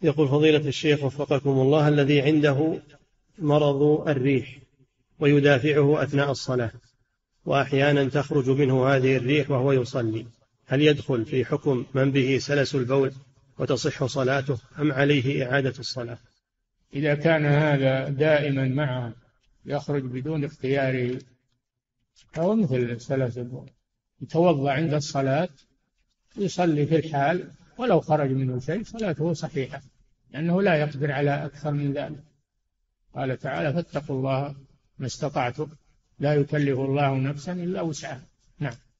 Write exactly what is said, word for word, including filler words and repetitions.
يقول فضيلة الشيخ وفقكم الله، الذي عنده مرض الريح ويدافعه أثناء الصلاة وأحيانا تخرج منه هذه الريح وهو يصلي، هل يدخل في حكم من به سلس البول وتصح صلاته أم عليه إعادة الصلاة؟ إذا كان هذا دائما معه يخرج بدون اختياره فهو مثل سلس البول، يتوضأ عند الصلاة يصلي في الحال ولو خرج منه شيء صلاته صحيحة، لأنه لا يقدر على أكثر من ذلك. قال تعالى: فاتقوا الله ما استطعتم لا يكلف الله نفسا إلا وسعها. نعم.